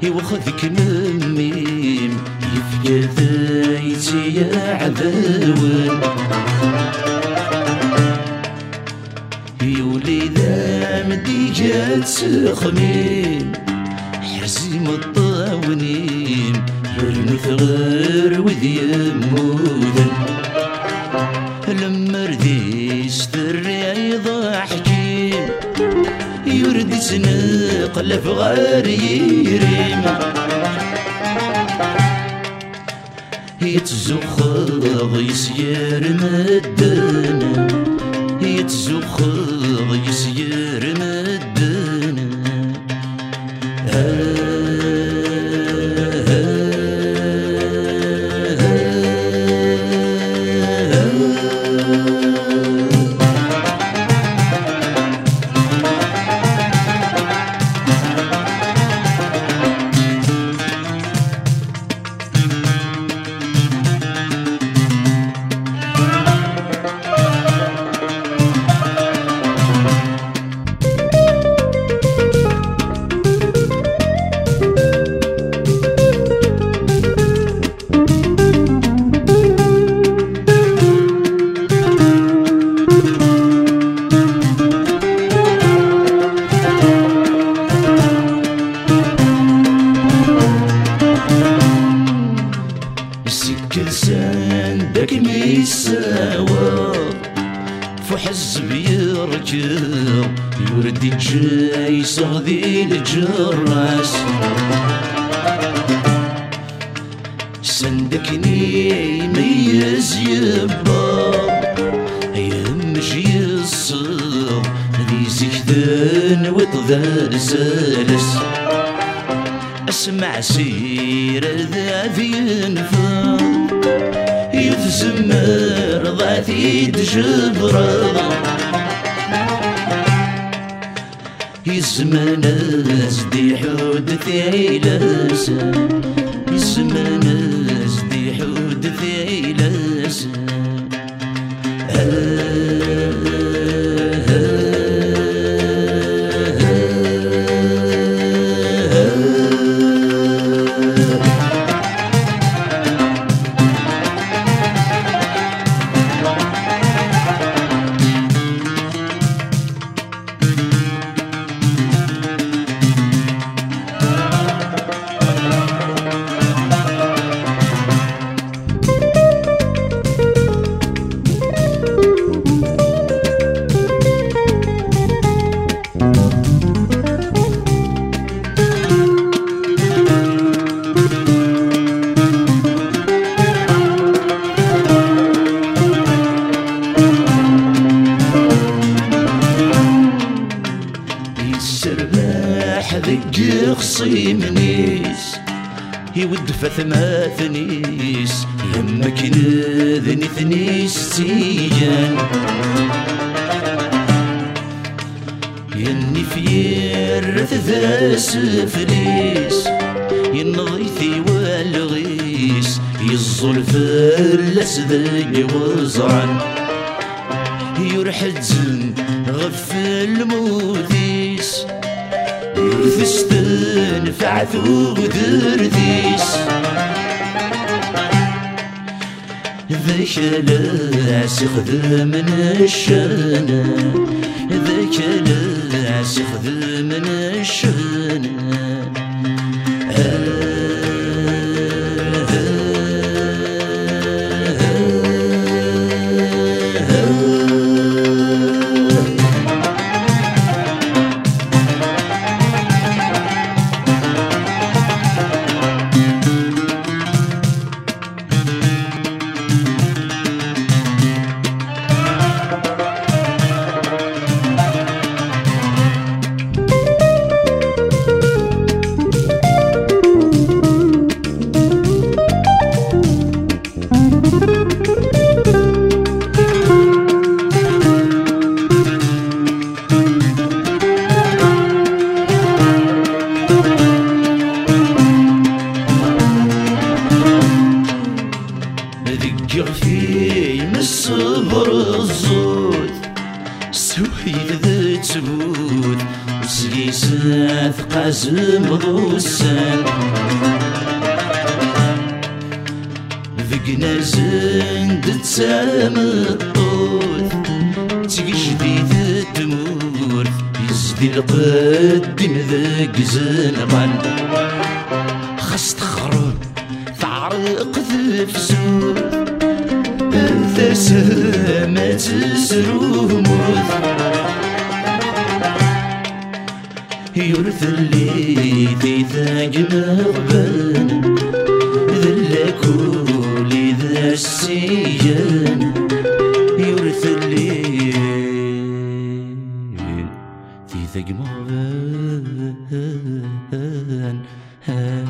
يوخذك مميم يفيا ذايتي يا عذاون يولي ذا مديجات سخمين حزيم الطاونين يرنو ثغر وذي يمودن لما رديس ثري ضاحكين يردي سنقلب غار يريم يتزخض يسير مدنا يتزخض يسير مدنا سندك ميساوى فحزب يركض يردي جاي صغذي الجراس سندكني ميز يبا يمشي الصغ ذي زكذان وطذار سالس اسمع سير ذاذي ينفض يتزمر ضعتي تجبر يزمن ازدي حود ثيلاسا يزمن ازدي حود ثيلاسا ذق خصيمنيس يود فثماثنيس يمك نذني ثنيس تيجان يني فيرث ذا سفليس ينضيثي والغيس يزول فلس ذا وزعن يرحزن غفل موديس يرثستن فعثو ذرديس ذاك لاس يخذ من الشنا ذاك لاس يخذ من الشنا في الصبر الزود سويد ذا تبود وسقيس ثقال عزم غوسان ذقنا زند تسام الطوث تجديد الدمور يزدي القدم ذاك زنغان خاص تخرب تعرق ذفسور ثسامة سروموث يورث اللي تيثاق مغبان ذلا كولي ذا السيان يورث اللي تيثاق مغبان